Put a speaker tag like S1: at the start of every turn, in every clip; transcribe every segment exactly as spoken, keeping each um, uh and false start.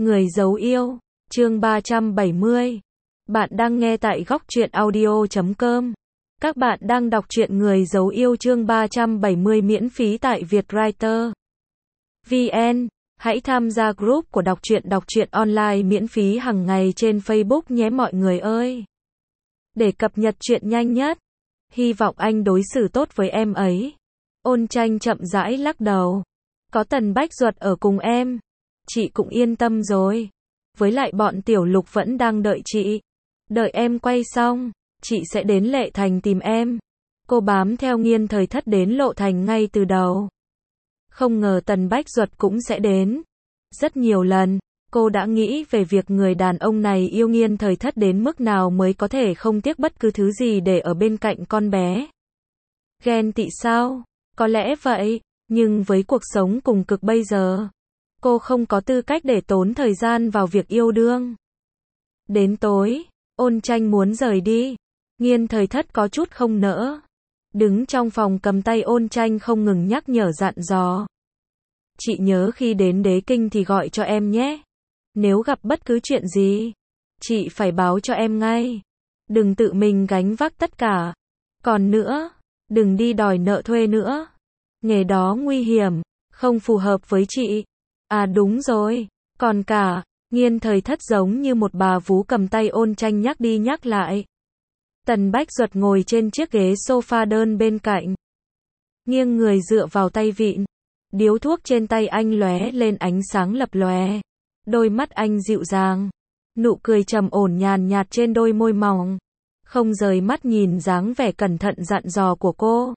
S1: Người giấu yêu, chương ba trăm bảy mươi. Bạn đang nghe tại góc truyện audio chấm com. Các bạn đang đọc truyện Người giấu yêu chương ba trăm bảy mươi miễn phí tại Vietwriter chấm vn. Hãy tham gia group của đọc truyện đọc truyện online miễn phí hàng ngày trên Facebook nhé mọi người ơi. Để cập nhật truyện nhanh nhất. Hy vọng anh đối xử tốt với em ấy. Ôn Tranh chậm rãi lắc đầu. Có Tần Bách Duật ở cùng em, chị cũng yên tâm rồi. Với lại bọn Tiểu Lục vẫn đang đợi chị. Đợi em quay xong, chị sẽ đến Lệ Thành tìm em. Cô bám theo Nghiên Thời Thất đến Lộ Thành ngay từ đầu. Không ngờ Tần Bách Duật cũng sẽ đến. Rất nhiều lần, cô đã nghĩ về việc người đàn ông này yêu Nghiên Thời Thất đến mức nào mới có thể không tiếc bất cứ thứ gì để ở bên cạnh con bé. Ghen tị sao? Có lẽ vậy, nhưng với cuộc sống cùng cực bây giờ, cô không có tư cách để tốn thời gian vào việc yêu đương. Đến tối, Ôn Tranh muốn rời đi. Nghiên Thời Thất có chút không nỡ. Đứng trong phòng cầm tay Ôn Tranh không ngừng nhắc nhở dặn dò. Chị nhớ khi đến Đế Kinh thì gọi cho em nhé. Nếu gặp bất cứ chuyện gì, chị phải báo cho em ngay. Đừng tự mình gánh vác tất cả. Còn nữa, đừng đi đòi nợ thuê nữa. Nghề đó nguy hiểm, không phù hợp với chị. À đúng rồi, còn cả, Nghiên Thời Thất giống như một bà vú cầm tay Ôn Tranh nhắc đi nhắc lại. Tần Bách Duật ngồi trên chiếc ghế sofa đơn bên cạnh. Nghiêng người dựa vào tay vịn. Điếu thuốc trên tay anh lóe lên ánh sáng lập lòe. Đôi mắt anh dịu dàng. Nụ cười trầm ổn nhàn nhạt trên đôi môi mỏng. Không rời mắt nhìn dáng vẻ cẩn thận dặn dò của cô.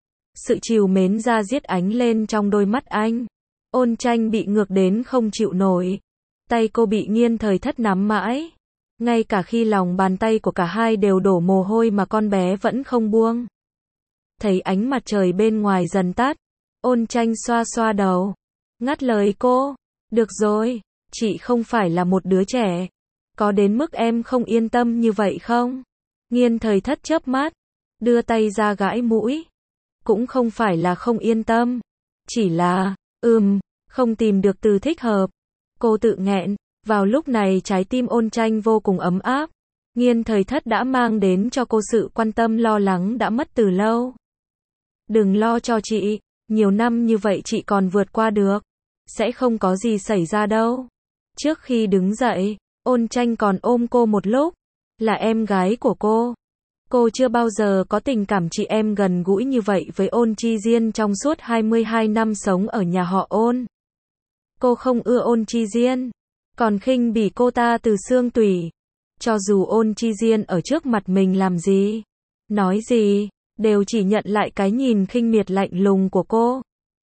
S1: Sự trìu mến da diết ánh lên trong đôi mắt anh. Ôn Tranh bị ngược đến không chịu nổi. Tay cô bị Nghiên Thời Thất nắm mãi. Ngay cả khi lòng bàn tay của cả hai đều đổ mồ hôi mà con bé vẫn không buông. Thấy ánh mặt trời bên ngoài dần tắt, Ôn Tranh xoa xoa đầu. Ngắt lời cô. Được rồi, chị không phải là một đứa trẻ. Có đến mức em không yên tâm như vậy không? Nghiên Thời Thất chớp mắt, đưa tay ra gãi mũi. Cũng không phải là không yên tâm. Chỉ là, ừm, không tìm được từ thích hợp. Cô tự nghẹn. Vào lúc này trái tim Ôn Tranh vô cùng ấm áp. Nghiên Thời Thất đã mang đến cho cô sự quan tâm lo lắng đã mất từ lâu. Đừng lo cho chị. Nhiều năm như vậy chị còn vượt qua được. Sẽ không có gì xảy ra đâu. Trước khi đứng dậy, Ôn Tranh còn ôm cô một lúc. Là em gái của cô. Cô chưa bao giờ có tình cảm chị em gần gũi như vậy với Ôn Chi Diên trong suốt hai mươi hai năm sống ở nhà họ Ôn. Cô không ưa Ôn Chi Diên, còn khinh bỉ cô ta từ xương tủy. Cho dù Ôn Chi Diên ở trước mặt mình làm gì, nói gì, đều chỉ nhận lại cái nhìn khinh miệt lạnh lùng của cô.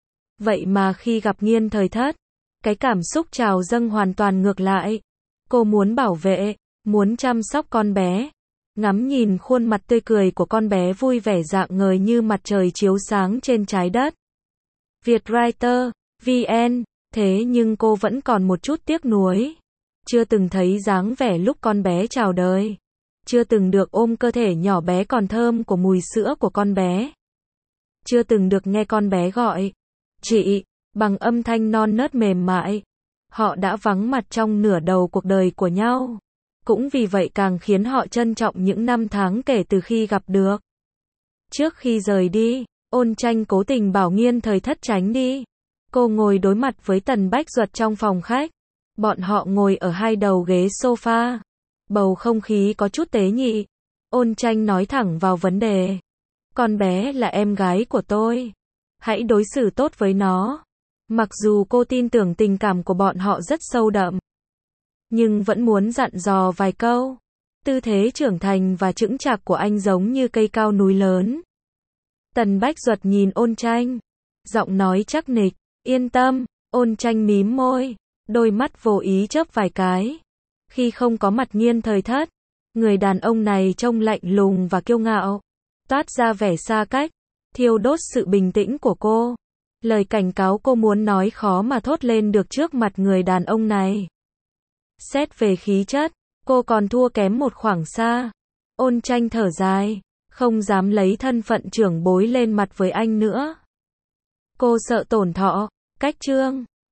S1: Vậy mà khi gặp Nghiên Thời Thất, cái cảm xúc trào dâng hoàn toàn ngược lại. Cô muốn bảo vệ, muốn chăm sóc con bé. Ngắm nhìn khuôn mặt tươi cười của con bé vui vẻ rạng ngời như mặt trời chiếu sáng trên trái đất. Vietwriter chấm vn. Thế nhưng cô vẫn còn một chút tiếc nuối. Chưa từng thấy dáng vẻ lúc con bé chào đời. Chưa từng được ôm cơ thể nhỏ bé còn thơm của mùi sữa của con bé. Chưa từng được nghe con bé gọi chị, bằng âm thanh non nớt mềm mại. Họ đã vắng mặt trong nửa đầu cuộc đời của nhau. Cũng vì vậy càng khiến họ trân trọng những năm tháng kể từ khi gặp được. Trước khi rời đi, Ôn Tranh cố tình bảo Nghiên Thời Thất tránh đi. Cô ngồi đối mặt với Tần Bách Duật trong phòng khách. Bọn họ ngồi ở hai đầu ghế sofa. Bầu không khí có chút tế nhị. Ôn Tranh nói thẳng vào vấn đề. Con bé là em gái của tôi. Hãy đối xử tốt với nó. Mặc dù cô tin tưởng tình cảm của bọn họ rất sâu đậm, nhưng vẫn muốn dặn dò vài câu. Tư thế trưởng thành và chững chạc của anh giống như cây cao núi lớn. Tần Bách Duật nhìn Ôn Tranh. Giọng nói chắc nịch. Yên tâm. Ôn Tranh mím môi. Đôi mắt vô ý chớp vài cái. Khi không có mặt Nghiên Thời Thất, người đàn ông này trông lạnh lùng và kiêu ngạo. Toát ra vẻ xa cách. Thiêu đốt sự bình tĩnh của cô. Lời cảnh cáo cô muốn nói khó mà thốt lên được trước mặt người đàn ông này. Xét về khí chất, cô còn thua kém một khoảng xa. Ôn Tranh thở dài, không dám lấy thân phận trưởng bối lên mặt với anh nữa. Cô sợ tổn thọ, cách trương.